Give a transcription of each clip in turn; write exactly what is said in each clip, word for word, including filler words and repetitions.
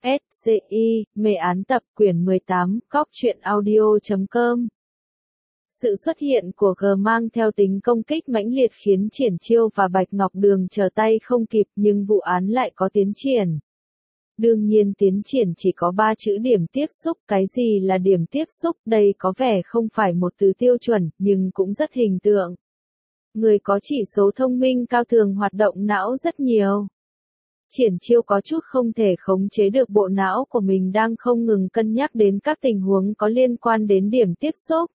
S C I, mê án tập quyển mười tám, cóc truyện audio chấm com. Sự xuất hiện của G mang theo tính công kích mãnh liệt khiến Triển Chiêu và Bạch Ngọc Đường trở tay không kịp, nhưng vụ án lại có tiến triển. Đương nhiên tiến triển chỉ có ba chữ điểm tiếp xúc. Cái gì là điểm tiếp xúc? Đây có vẻ không phải một từ tiêu chuẩn, nhưng cũng rất hình tượng. Người có chỉ số thông minh cao thường hoạt động não rất nhiều. Triển Chiêu có chút không thể khống chế được bộ não của mình đang không ngừng cân nhắc đến các tình huống có liên quan đến điểm tiếp xúc.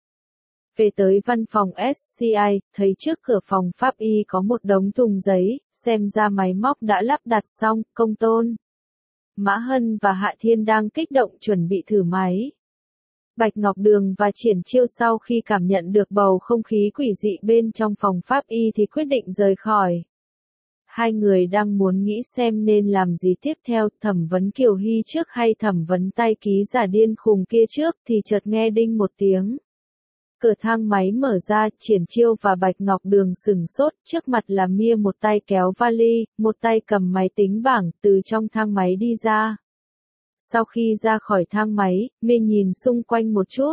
Về tới văn phòng S C I, thấy trước cửa phòng pháp y có một đống thùng giấy, xem ra máy móc đã lắp đặt xong. Công Tôn, Mã Hân và Hạ Thiên đang kích động chuẩn bị thử máy. Bạch Ngọc Đường và Triển Chiêu sau khi cảm nhận được bầu không khí quỷ dị bên trong phòng pháp y thì quyết định rời khỏi. Hai người đang muốn nghĩ xem nên làm gì tiếp theo, thẩm vấn Kiều Hy trước hay thẩm vấn tay ký giả điên khùng kia trước, thì chợt nghe đinh một tiếng. Cửa thang máy mở ra, Triển Chiêu và Bạch Ngọc Đường sửng sốt, trước mặt là Mia một tay kéo vali, một tay cầm máy tính bảng, từ trong thang máy đi ra. Sau khi ra khỏi thang máy, Mia nhìn xung quanh một chút.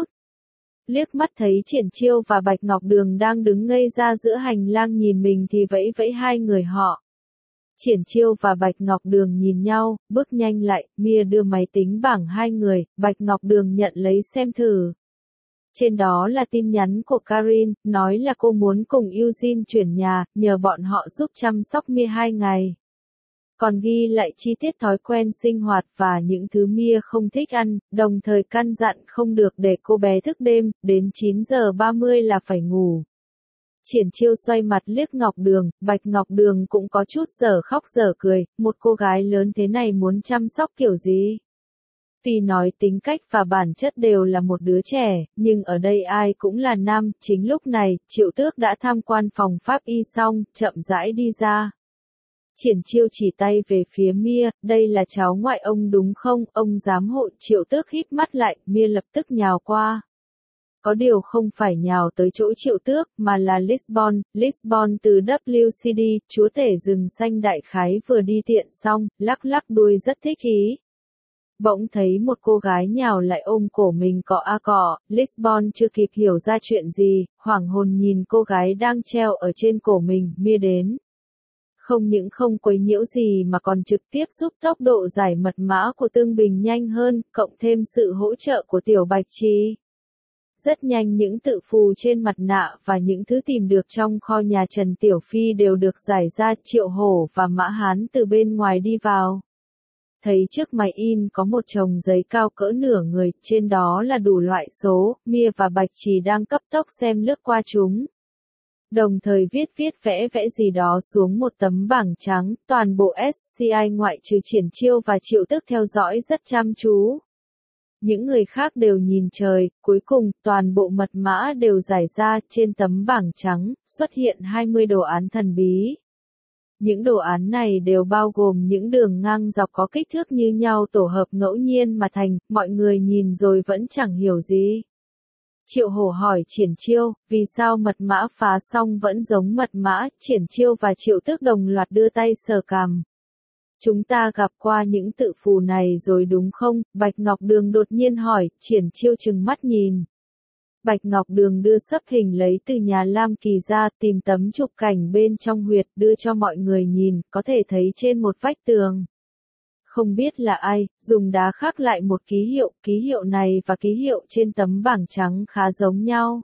Liếc mắt thấy Triển Chiêu và Bạch Ngọc Đường đang đứng ngây ra giữa hành lang nhìn mình thì vẫy vẫy hai người họ. Triển Chiêu và Bạch Ngọc Đường nhìn nhau, bước nhanh lại, Mia đưa máy tính bảng hai người, Bạch Ngọc Đường nhận lấy xem thử. Trên đó là tin nhắn của Karin, nói là cô muốn cùng Eugene chuyển nhà, nhờ bọn họ giúp chăm sóc Mia hai ngày. Còn ghi lại chi tiết thói quen sinh hoạt và những thứ Mia không thích ăn, đồng thời căn dặn không được để cô bé thức đêm, đến chín giờ ba mươi là phải ngủ. Triển Chiêu xoay mặt liếc Ngọc Đường, Bạch Ngọc Đường cũng có chút dở khóc dở cười, một cô gái lớn thế này muốn chăm sóc kiểu gì? Tuy nói tính cách và bản chất đều là một đứa trẻ, nhưng ở đây ai cũng là nam. Chính lúc này, Triệu Tước đã tham quan phòng pháp y xong, chậm rãi đi ra. Triển Chiêu chỉ tay về phía Mia, đây là cháu ngoại ông đúng không? Ông giám hộ. Triệu Tước híp mắt lại, Mia lập tức nhào qua. Có điều không phải nhào tới chỗ Triệu Tước, mà là Lisbon, Lisbon từ W C D, chúa tể rừng xanh đại khái vừa đi tiện xong, lắc lắc đuôi rất thích ý. Bỗng thấy một cô gái nhào lại ôm cổ mình cọ a cọ, Lisbon chưa kịp hiểu ra chuyện gì, hoảng hồn nhìn cô gái đang treo ở trên cổ mình, Mia đến. Không những không quấy nhiễu gì mà còn trực tiếp giúp tốc độ giải mật mã của Tương Bình nhanh hơn, cộng thêm sự hỗ trợ của Tiểu Bạch Trì. Rất nhanh những tự phù trên mặt nạ và những thứ tìm được trong kho nhà Trần Tiểu Phi đều được giải ra. Triệu Hổ và Mã Hán từ bên ngoài đi vào. Thấy trước máy in có một chồng giấy cao cỡ nửa người, trên đó là đủ loại số, Mia và Bạch Trì đang cấp tốc xem lướt qua chúng. Đồng thời viết viết vẽ vẽ gì đó xuống một tấm bảng trắng, toàn bộ S C I ngoại trừ Triển Chiêu và Triệu Tước theo dõi rất chăm chú. Những người khác đều nhìn trời, cuối cùng, toàn bộ mật mã đều giải ra, trên tấm bảng trắng, xuất hiện hai mươi đồ án thần bí. Những đồ án này đều bao gồm những đường ngang dọc có kích thước như nhau tổ hợp ngẫu nhiên mà thành, mọi người nhìn rồi vẫn chẳng hiểu gì. Triệu Hổ hỏi Triển Chiêu, vì sao mật mã phá xong vẫn giống mật mã? Triển Chiêu và Triệu Tước đồng loạt đưa tay sờ cằm. Chúng ta gặp qua những tự phù này rồi đúng không? Bạch Ngọc Đường đột nhiên hỏi, Triển Chiêu trừng mắt nhìn. Bạch Ngọc Đường đưa sấp hình lấy từ nhà Lam Kỳ ra, tìm tấm chụp cảnh bên trong huyệt, đưa cho mọi người nhìn, có thể thấy trên một vách tường. Không biết là ai, dùng đá khắc lại một ký hiệu, ký hiệu này và ký hiệu trên tấm bảng trắng khá giống nhau.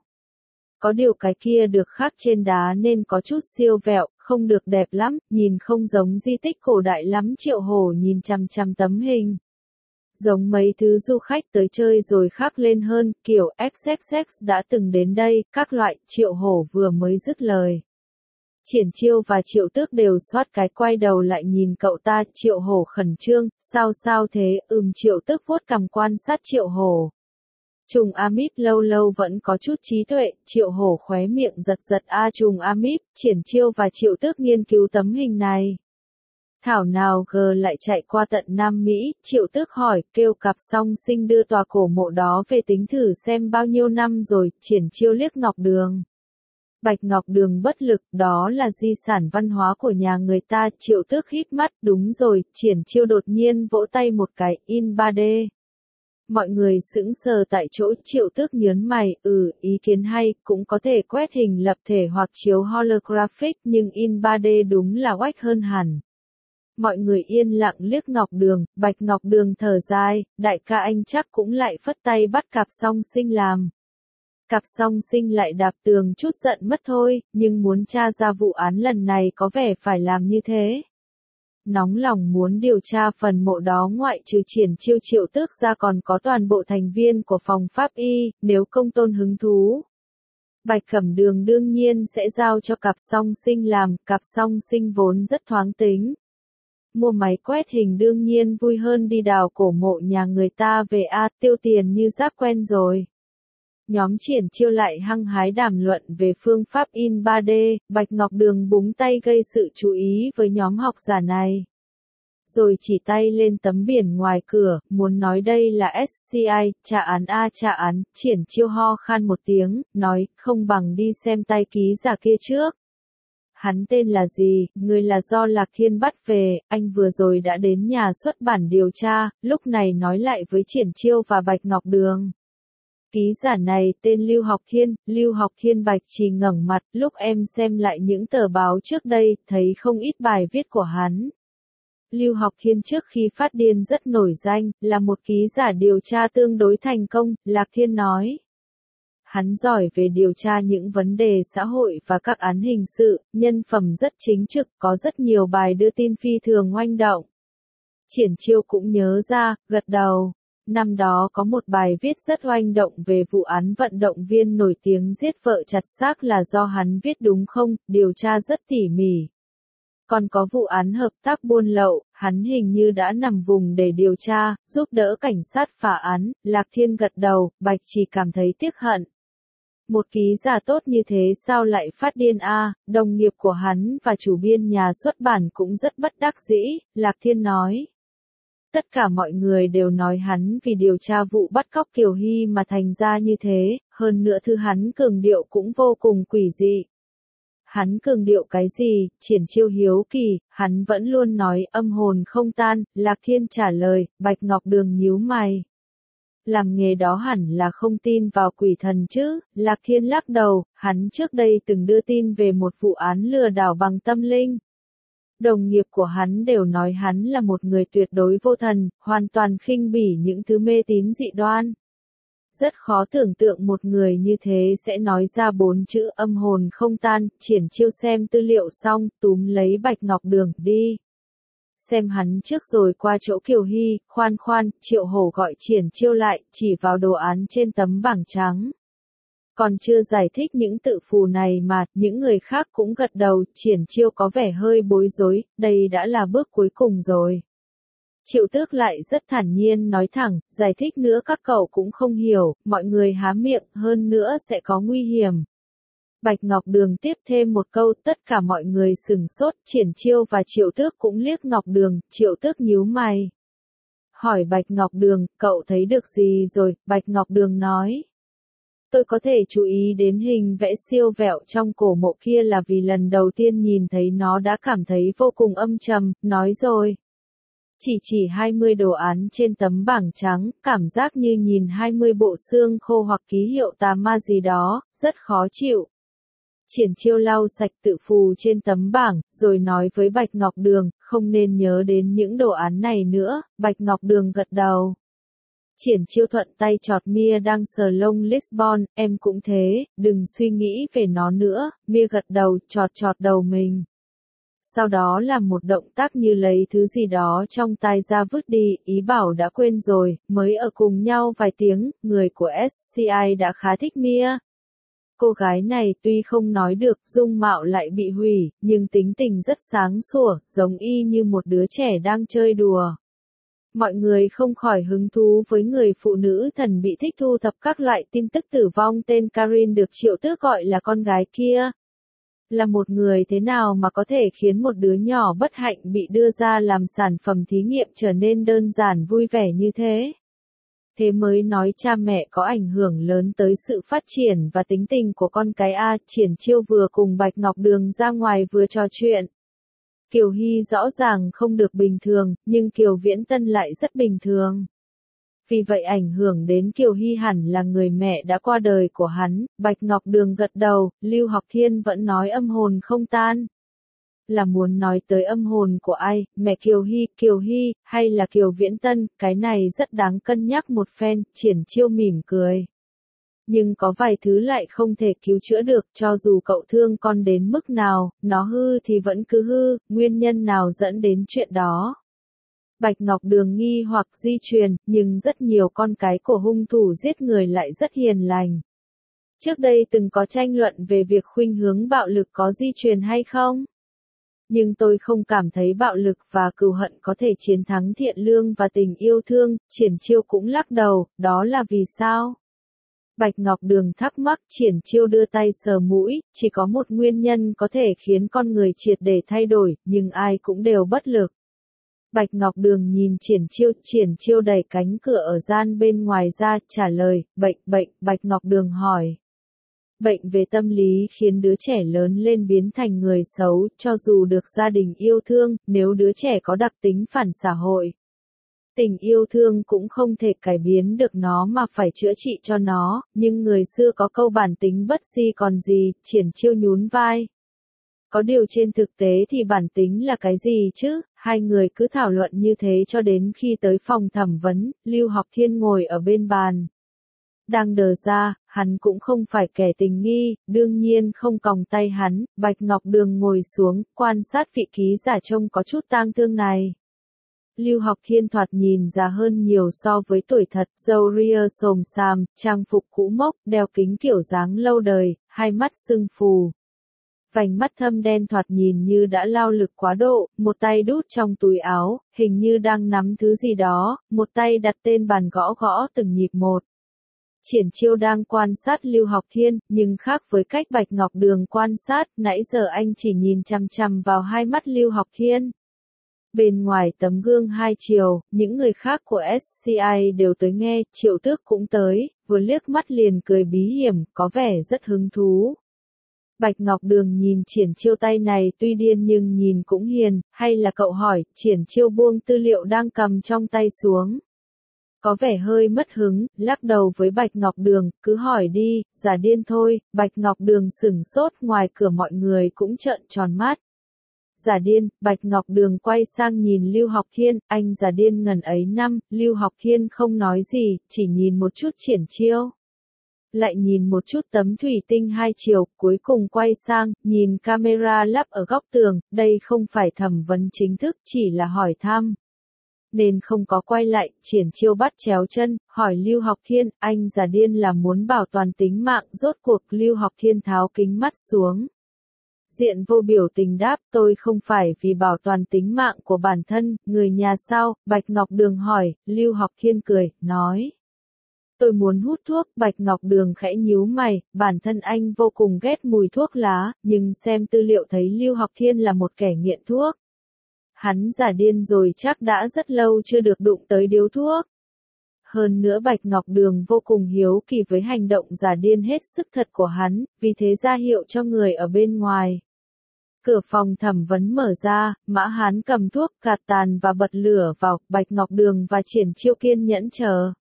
Có điều cái kia được khắc trên đá nên có chút siêu vẹo, không được đẹp lắm, nhìn không giống di tích cổ đại lắm. Triệu Hổ nhìn chằm chằm tấm hình. Giống mấy thứ du khách tới chơi rồi khắc lên hơn, kiểu ích ích ích đã từng đến đây, các loại. Triệu Hổ vừa mới dứt lời. Triển Chiêu và Triệu Tước đều xoát cái quay đầu lại nhìn cậu ta. Triệu Hổ khẩn trương, sao sao thế? Ừm. Triệu Tước vuốt cằm quan sát Triệu Hổ. Trùng Amip lâu lâu vẫn có chút trí tuệ. Triệu Hổ khóe miệng giật giật. A trùng Amip. Triển Chiêu và Triệu Tước nghiên cứu tấm hình này. Thảo nào G lại chạy qua tận Nam Mỹ? Triệu Tước hỏi, kêu cặp song sinh đưa tòa cổ mộ đó về tính thử xem bao nhiêu năm rồi. Triển Chiêu liếc Ngọc Đường. Bạch Ngọc Đường bất lực, đó là di sản văn hóa của nhà người ta. Triệu Tước híp mắt, đúng rồi. Triển Chiêu đột nhiên vỗ tay một cái, in ba D. Mọi người sững sờ tại chỗ. Triệu Tước nhớn mày, ừ, ý kiến hay, cũng có thể quét hình lập thể hoặc chiếu holographic, nhưng in ba D đúng là oách hơn hẳn. Mọi người yên lặng liếc Ngọc Đường. Bạch Ngọc Đường thở dài, đại ca anh chắc cũng lại phất tay bắt cặp song sinh làm. Cặp song sinh lại đạp tường chút giận mất thôi, nhưng muốn tra ra vụ án lần này có vẻ phải làm như thế. Nóng lòng muốn điều tra phần mộ đó, ngoại trừ Triển Chiêu Triệu Tước ra còn có toàn bộ thành viên của phòng pháp y, nếu công tôn hứng thú. Bạch Cẩm Đường đương nhiên sẽ giao cho cặp song sinh làm, cặp song sinh vốn rất thoáng tính. Mua máy quét hình đương nhiên vui hơn đi đào cổ mộ nhà người ta về a, tiêu tiền như rác quen rồi. Nhóm Triển Chiêu lại hăng hái đàm luận về phương pháp in ba D, Bạch Ngọc Đường búng tay gây sự chú ý với nhóm học giả này. Rồi chỉ tay lên tấm biển ngoài cửa, muốn nói đây là ét xê i, trả án a trả án. Triển Chiêu ho khan một tiếng, nói, không bằng đi xem tay ký giả kia trước. Hắn tên là gì, người là do Lạc Thiên bắt về, anh vừa rồi đã đến nhà xuất bản điều tra, lúc này nói lại với Triển Chiêu và Bạch Ngọc Đường. Ký giả này tên Lưu Học Khiên, Lưu Học Khiên. Bạch Trì ngẩng mặt, lúc em xem lại những tờ báo trước đây, thấy không ít bài viết của hắn. Lưu Học Khiên trước khi phát điên rất nổi danh, là một ký giả điều tra tương đối thành công, Lạc Thiên nói. Hắn giỏi về điều tra những vấn đề xã hội và các án hình sự, nhân phẩm rất chính trực, có rất nhiều bài đưa tin phi thường oanh động. Triển Chiêu cũng nhớ ra, gật đầu. Năm đó có một bài viết rất oanh động về vụ án vận động viên nổi tiếng giết vợ chặt xác là do hắn viết đúng không, điều tra rất tỉ mỉ. Còn có vụ án hợp tác buôn lậu, hắn hình như đã nằm vùng để điều tra, giúp đỡ cảnh sát phá án. Lạc Thiên gật đầu, Bạch chỉ cảm thấy tiếc hận. Một ký giả tốt như thế sao lại phát điên a? Đồng nghiệp của hắn và chủ biên nhà xuất bản cũng rất bất đắc dĩ, Lạc Thiên nói. Tất cả mọi người đều nói hắn vì điều tra vụ bắt cóc Kiều Hy mà thành ra như thế, hơn nữa thứ hắn cường điệu cũng vô cùng quỷ dị. Hắn cường điệu cái gì? Triển Chiêu hiếu kỳ, hắn vẫn luôn nói âm hồn không tan, Lạc Thiên trả lời. Bạch Ngọc Đường nhíu mày. Làm nghề đó hẳn là không tin vào quỷ thần chứ, Lạc Thiên lắc đầu, hắn trước đây từng đưa tin về một vụ án lừa đảo bằng tâm linh. Đồng nghiệp của hắn đều nói hắn là một người tuyệt đối vô thần, hoàn toàn khinh bỉ những thứ mê tín dị đoan. Rất khó tưởng tượng một người như thế sẽ nói ra bốn chữ âm hồn không tan. Triển Chiêu xem tư liệu xong, túm lấy Bạch Ngọc Đường, đi. Xem hắn trước rồi qua chỗ Kiều Hy, khoan khoan, Triệu Hổ gọi Triển Chiêu lại, chỉ vào đồ án trên tấm bảng trắng. Còn chưa giải thích những tự phù này mà, những người khác cũng gật đầu. Triển Chiêu có vẻ hơi bối rối, đây đã là bước cuối cùng rồi. Triệu Tước lại rất thản nhiên nói thẳng, giải thích nữa các cậu cũng không hiểu, mọi người há miệng, hơn nữa sẽ có nguy hiểm. Bạch Ngọc Đường tiếp thêm một câu, tất cả mọi người sừng sốt. Triển Chiêu và Triệu Tước cũng liếc Ngọc Đường. Triệu Tước nhíu mày. Hỏi Bạch Ngọc Đường, cậu thấy được gì rồi? Bạch Ngọc Đường nói. Tôi có thể chú ý đến hình vẽ siêu vẹo trong cổ mộ kia là vì lần đầu tiên nhìn thấy nó đã cảm thấy vô cùng âm trầm, nói rồi. Chỉ chỉ hai mươi đồ án trên tấm bảng trắng, cảm giác như nhìn hai mươi bộ xương khô hoặc ký hiệu tà ma gì đó, rất khó chịu. Triển Chiêu lau sạch tự phù trên tấm bảng, rồi nói với Bạch Ngọc Đường, không nên nhớ đến những đồ án này nữa. Bạch Ngọc Đường gật đầu. Triển Chiêu thuận tay chọt Mia đang sờ lông Lisbon, em cũng thế, đừng suy nghĩ về nó nữa. Mia gật đầu, chọt chọt đầu mình. Sau đó làm một động tác như lấy thứ gì đó trong tai ra vứt đi, ý bảo đã quên rồi, mới ở cùng nhau vài tiếng. Người của ét xê i đã khá thích Mia. Cô gái này tuy không nói được, dung mạo lại bị hủy, nhưng tính tình rất sáng sủa, giống y như một đứa trẻ đang chơi đùa. Mọi người không khỏi hứng thú với người phụ nữ thần bị thích thu thập các loại tin tức tử vong tên Karin được Triệu Tước gọi là con gái kia. Là một người thế nào mà có thể khiến một đứa nhỏ bất hạnh bị đưa ra làm sản phẩm thí nghiệm trở nên đơn giản vui vẻ như thế? Thế mới nói cha mẹ có ảnh hưởng lớn tới sự phát triển và tính tình của con cái a. Triển Chiêu vừa cùng Bạch Ngọc Đường ra ngoài vừa trò chuyện. Kiều Hy rõ ràng không được bình thường, nhưng Kiều Viễn Tân lại rất bình thường. Vì vậy ảnh hưởng đến Kiều Hy hẳn là người mẹ đã qua đời của hắn. Bạch Ngọc Đường gật đầu, Lưu Học Thiên vẫn nói âm hồn không tan. Là muốn nói tới âm hồn của ai, mẹ Kiều Hy, Kiều Hy, hay là Kiều Viễn Tân, cái này rất đáng cân nhắc một phen. Triển Chiêu mỉm cười. Nhưng có vài thứ lại không thể cứu chữa được, cho dù cậu thương con đến mức nào, nó hư thì vẫn cứ hư, nguyên nhân nào dẫn đến chuyện đó. Bạch Ngọc Đường nghi hoặc di truyền, nhưng rất nhiều con cái của hung thủ giết người lại rất hiền lành. Trước đây từng có tranh luận về việc khuynh hướng bạo lực có di truyền hay không? Nhưng tôi không cảm thấy bạo lực và cừu hận có thể chiến thắng thiện lương và tình yêu thương. Triển Chiêu cũng lắc đầu, đó là vì sao? Bạch Ngọc Đường thắc mắc. Triển Chiêu đưa tay sờ mũi, chỉ có một nguyên nhân có thể khiến con người triệt để thay đổi, nhưng ai cũng đều bất lực. Bạch Ngọc Đường nhìn Triển Chiêu, Triển Chiêu đẩy cánh cửa ở gian bên ngoài ra, trả lời, bệnh, bệnh. Bạch Ngọc Đường hỏi. Bệnh về tâm lý khiến đứa trẻ lớn lên biến thành người xấu, cho dù được gia đình yêu thương, nếu đứa trẻ có đặc tính phản xã hội. Tình yêu thương cũng không thể cải biến được nó mà phải chữa trị cho nó, nhưng người xưa có câu bản tính bất di còn gì. Triển Chiêu nhún vai. Có điều trên thực tế thì bản tính là cái gì chứ? Hai người cứ thảo luận như thế cho đến khi tới phòng thẩm vấn. Lưu Học Thiên ngồi ở bên bàn. Đang đờ ra, hắn cũng không phải kẻ tình nghi, đương nhiên không còng tay hắn. Bạch Ngọc Đường ngồi xuống, quan sát vị ký giả trông có chút tang thương này. Lưu Học Thiên thoạt nhìn già hơn nhiều so với tuổi thật, râu ria xồm xàm, trang phục cũ mốc, đeo kính kiểu dáng lâu đời, hai mắt sưng phù. Vành mắt thâm đen thoạt nhìn như đã lao lực quá độ, một tay đút trong túi áo, hình như đang nắm thứ gì đó, một tay đặt tên bàn gõ gõ từng nhịp một. Triển Chiêu đang quan sát Lưu Học Thiên, nhưng khác với cách Bạch Ngọc Đường quan sát, nãy giờ anh chỉ nhìn chằm chằm vào hai mắt Lưu Học Thiên. Bên ngoài tấm gương hai chiều, những người khác của ét xê i đều tới nghe, Triệu Tước cũng tới, vừa liếc mắt liền cười bí hiểm, có vẻ rất hứng thú. Bạch Ngọc Đường nhìn Triển Chiêu tay này tuy điên nhưng nhìn cũng hiền, hay là cậu hỏi. Triển Chiêu buông tư liệu đang cầm trong tay xuống. Có vẻ hơi mất hứng, lắc đầu với Bạch Ngọc Đường, cứ hỏi đi, giả điên thôi. Bạch Ngọc Đường sửng sốt, ngoài cửa mọi người cũng trợn tròn mắt. Giả điên. Bạch Ngọc Đường quay sang nhìn Lưu Học Thiên, anh giả điên ngần ấy năm. Lưu Học Thiên không nói gì, chỉ nhìn một chút Triển Chiêu. Lại nhìn một chút tấm thủy tinh hai chiều, cuối cùng quay sang, nhìn camera lắp ở góc tường, đây không phải thẩm vấn chính thức, chỉ là hỏi thăm. Nên không có quay lại. Triển Chiêu bắt chéo chân, hỏi Lưu Học Thiên, anh giả điên là muốn bảo toàn tính mạng. Rốt cuộc Lưu Học Thiên tháo kính mắt xuống. Diện vô biểu tình đáp, tôi không phải vì bảo toàn tính mạng của bản thân, người nhà sao? Bạch Ngọc Đường hỏi. Lưu Học Thiên cười, nói. Tôi muốn hút thuốc. Bạch Ngọc Đường khẽ nhíu mày, bản thân anh vô cùng ghét mùi thuốc lá, nhưng xem tư liệu thấy Lưu Học Thiên là một kẻ nghiện thuốc. Hắn giả điên rồi, chắc đã rất lâu chưa được đụng tới điếu thuốc. Hơn nữa Bạch Ngọc Đường vô cùng hiếu kỳ với hành động giả điên hết sức thật của hắn, vì thế ra hiệu cho người ở bên ngoài. Cửa phòng thẩm vấn mở ra, Mã Hán cầm thuốc, gạt tàn và bật lửa vào. Bạch Ngọc Đường và Triển Chiêu kiên nhẫn chờ.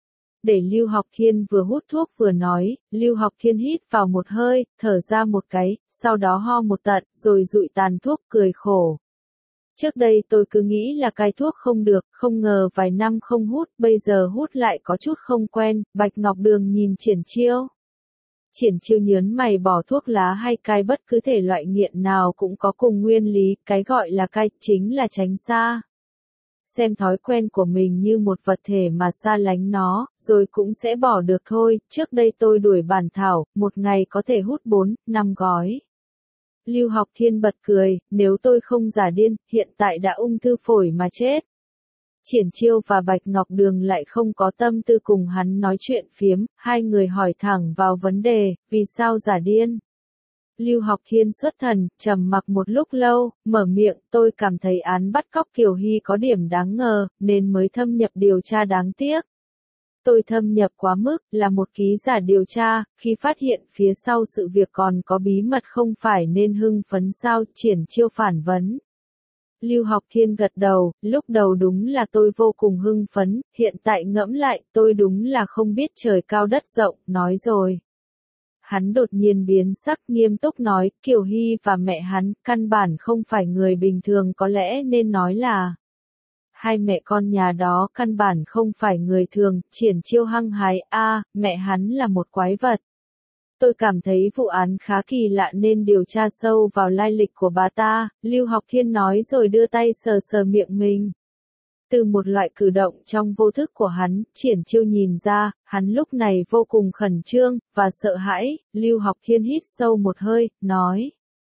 Để Lưu Học Thiên vừa hút thuốc vừa nói. Lưu Học Thiên hít vào một hơi, thở ra một cái, sau đó ho một tận, rồi dụi tàn thuốc, cười khổ. Trước đây tôi cứ nghĩ là cai thuốc không được, không ngờ vài năm không hút, bây giờ hút lại có chút không quen. Bạch Ngọc Đường nhìn Triển Chiêu. Triển Chiêu nhớn mày, bỏ thuốc lá hay cai bất cứ thể loại nghiện nào cũng có cùng nguyên lý, cái gọi là cai chính là tránh xa. Xem thói quen của mình như một vật thể mà xa lánh nó, rồi cũng sẽ bỏ được thôi. Trước đây tôi đuổi bản thảo, một ngày có thể hút bốn, năm gói. Lưu Học Thiên bật cười, nếu tôi không giả điên, hiện tại đã ung thư phổi mà chết. Triển Chiêu và Bạch Ngọc Đường lại không có tâm tư cùng hắn nói chuyện phiếm, hai người hỏi thẳng vào vấn đề, vì sao giả điên? Lưu Học Thiên xuất thần, trầm mặc một lúc lâu, mở miệng, tôi cảm thấy án bắt cóc Kiều Hy có điểm đáng ngờ, nên mới thâm nhập điều tra, đáng tiếc. Tôi thâm nhập quá mức, là một ký giả điều tra, khi phát hiện phía sau sự việc còn có bí mật không phải nên hưng phấn sao, Triển Chiêu phản vấn. Lưu Học Thiên gật đầu, lúc đầu đúng là tôi vô cùng hưng phấn, hiện tại ngẫm lại, tôi đúng là không biết trời cao đất rộng, nói rồi. Hắn đột nhiên biến sắc nghiêm túc nói, Kiều Hy và mẹ hắn, căn bản không phải người bình thường, có lẽ nên nói là hai mẹ con nhà đó căn bản không phải người thường. Triển Chiêu hăng hái, a, mẹ hắn là một quái vật. Tôi cảm thấy vụ án khá kỳ lạ nên điều tra sâu vào lai lịch của bà ta, Lưu Học Thiên nói rồi đưa tay sờ sờ miệng mình. Từ một loại cử động trong vô thức của hắn, Triển Chiêu nhìn ra, hắn lúc này vô cùng khẩn trương, và sợ hãi. Lưu Học Thiên hít sâu một hơi, nói.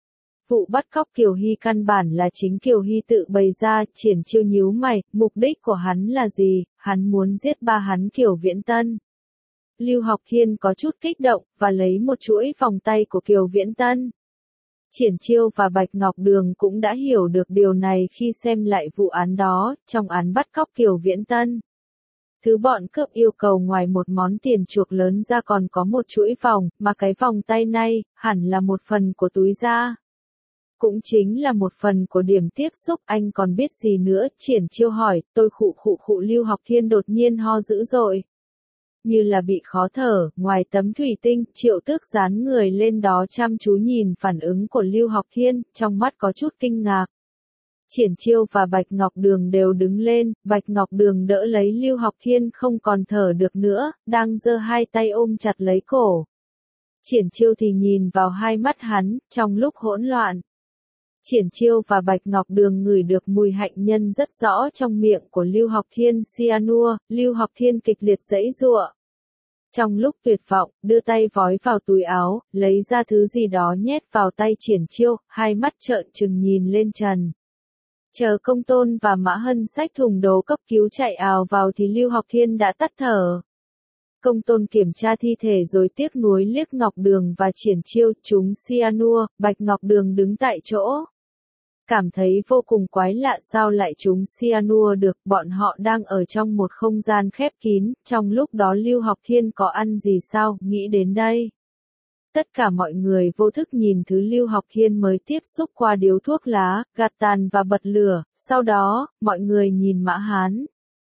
Vụ bắt cóc Kiều Hy căn bản là chính Kiều Hy tự bày ra. Triển Chiêu nhíu mày, mục đích của hắn là gì? Hắn muốn giết ba hắn Kiều Viễn Tân. Lưu Học Thiên có chút kích động, và lấy một chuỗi vòng tay của Kiều Viễn Tân. Triển Chiêu và Bạch Ngọc Đường cũng đã hiểu được điều này khi xem lại vụ án đó, trong án bắt cóc Kiều Viễn Tân. Thứ bọn cướp yêu cầu ngoài một món tiền chuộc lớn ra còn có một chuỗi vòng, mà cái vòng tay này, hẳn là một phần của túi da. Cũng chính là một phần của điểm tiếp xúc. Anh còn biết gì nữa? Triển Chiêu hỏi. Tôi khụ khụ khụ. Lưu Học Thiên đột nhiên ho dữ dội. Như là bị khó thở, ngoài tấm thủy tinh, Triệu Tước dán người lên đó chăm chú nhìn phản ứng của Lưu Học Thiên, trong mắt có chút kinh ngạc. Triển Chiêu và Bạch Ngọc Đường đều đứng lên, Bạch Ngọc Đường đỡ lấy Lưu Học Thiên không còn thở được nữa, đang giơ hai tay ôm chặt lấy cổ. Triển Chiêu thì nhìn vào hai mắt hắn, trong lúc hỗn loạn. Triển Chiêu và Bạch Ngọc Đường ngửi được mùi hạnh nhân rất rõ trong miệng của Lưu Học Thiên. Cyanua. Lưu Học Thiên kịch liệt giãy giụa. Trong lúc tuyệt vọng, đưa tay vói vào túi áo, lấy ra thứ gì đó nhét vào tay Triển Chiêu, hai mắt trợn trừng nhìn lên trần. Chờ Công Tôn và Mã Hân xách thùng đồ cấp cứu chạy ào vào thì Lưu Học Thiên đã tắt thở. Công Tôn kiểm tra thi thể rồi tiếc nuối liếc Ngọc Đường và Triển Chiêu, chúng cyanua. Bạch Ngọc Đường đứng tại chỗ. Cảm thấy vô cùng quái lạ, sao lại chúng cyanua được, bọn họ đang ở trong một không gian khép kín, trong lúc đó Lưu Học Thiên có ăn gì sao, nghĩ đến đây. Tất cả mọi người vô thức nhìn thứ Lưu Học Thiên mới tiếp xúc qua điếu thuốc lá, gạt tàn và bật lửa, sau đó, mọi người nhìn Mã Hán.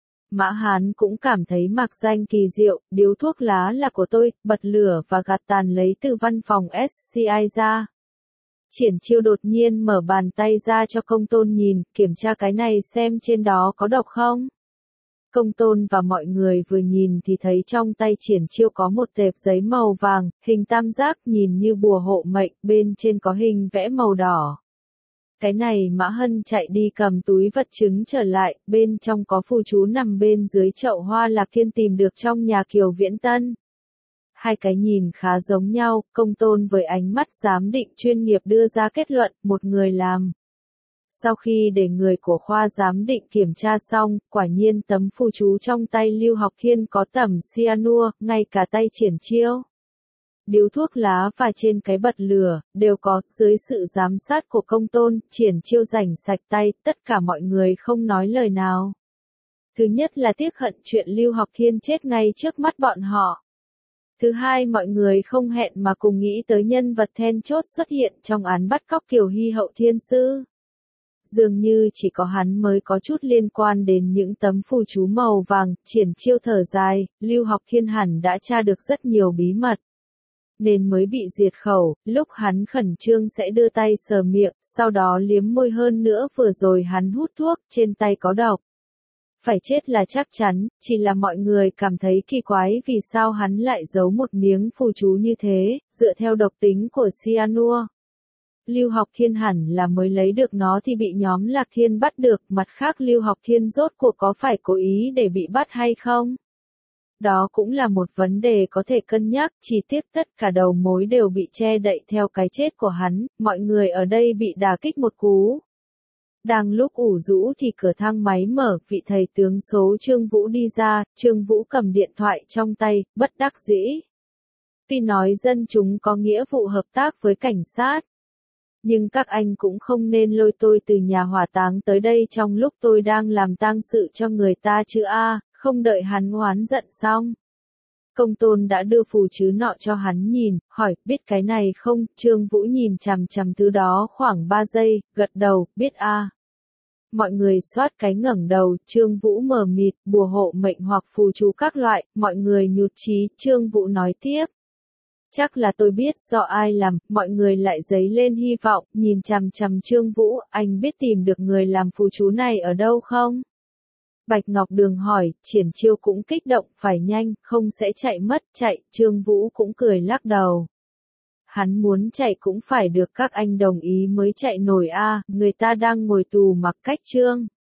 Mã Hán cũng cảm thấy mạc danh kỳ diệu, điếu thuốc lá là của tôi, bật lửa và gạt tàn lấy từ văn phòng ét xê i ra. Triển Chiêu đột nhiên mở bàn tay ra cho Công Tôn nhìn, kiểm tra cái này xem trên đó có độc không. Công Tôn và mọi người vừa nhìn thì thấy trong tay Triển Chiêu có một tệp giấy màu vàng, hình tam giác nhìn như bùa hộ mệnh, bên trên có hình vẽ màu đỏ. Cái này Mã Hân chạy đi cầm túi vật chứng trở lại, bên trong có phù chú nằm bên dưới chậu hoa Lạc Thiên tìm được trong nhà Kiều Viễn Tân. Hai cái nhìn khá giống nhau, Công Tôn với ánh mắt giám định chuyên nghiệp đưa ra kết luận, một người làm. Sau khi để người của khoa giám định kiểm tra xong, quả nhiên tấm phù chú trong tay Lưu Học Thiên có tẩm cyanua, ngay cả tay Triển Chiêu. Điếu thuốc lá và trên cái bật lửa, đều có, dưới sự giám sát của Công Tôn, Triển Chiêu rảnh sạch tay, tất cả mọi người không nói lời nào. Thứ nhất là tiếc hận chuyện Lưu Học Thiên chết ngay trước mắt bọn họ. Thứ hai, mọi người không hẹn mà cùng nghĩ tới nhân vật then chốt xuất hiện trong án bắt cóc Kiều Hy hậu thiên sư. Dường như chỉ có hắn mới có chút liên quan đến những tấm phù chú màu vàng. Triển Chiêu thở dài, Lưu Học Thiên hẳn đã tra được rất nhiều bí mật, nên mới bị diệt khẩu. Lúc hắn khẩn trương sẽ đưa tay sờ miệng, sau đó liếm môi, hơn nữa vừa rồi hắn hút thuốc, trên tay có độc. Phải chết là chắc chắn, chỉ là mọi người cảm thấy kỳ quái vì sao hắn lại giấu một miếng phù chú như thế, dựa theo độc tính của cyanua. Lưu Học Thiên hẳn là mới lấy được nó thì bị nhóm Lạc Thiên bắt được, mặt khác Lưu Học Thiên rốt cuộc có phải cố ý để bị bắt hay không? Đó cũng là một vấn đề có thể cân nhắc, chỉ tiếc tất cả đầu mối đều bị che đậy theo cái chết của hắn, mọi người ở đây bị đả kích một cú. Đang lúc ủ rũ thì cửa thang máy mở, vị thầy tướng số Trương Vũ đi ra, Trương Vũ cầm điện thoại trong tay, bất đắc dĩ. Tuy nói dân chúng có nghĩa vụ hợp tác với cảnh sát, nhưng các anh cũng không nên lôi tôi từ nhà hỏa táng tới đây trong lúc tôi đang làm tang sự cho người ta chứ a, Không đợi hắn oán giận xong, Công Tôn đã đưa phù trứ nọ cho hắn nhìn, hỏi, biết cái này không? Trương Vũ nhìn chằm chằm thứ đó khoảng ba giây, gật đầu, biết a. Mọi người xoát cái ngẩng đầu, Trương Vũ mờ mịt, bùa hộ mệnh hoặc phù chú các loại, mọi người nhụt chí, Trương Vũ nói tiếp. Chắc là tôi biết do ai làm, mọi người lại dấy lên hy vọng, nhìn chằm chằm Trương Vũ, anh biết tìm được người làm phù chú này ở đâu không? Bạch Ngọc Đường hỏi, Triển Chiêu cũng kích động, phải nhanh, không sẽ chạy mất, chạy, Trương Vũ cũng cười lắc đầu. Hắn muốn chạy cũng phải được các anh đồng ý mới chạy nổi a, người ta đang ngồi tù mặc cách trương.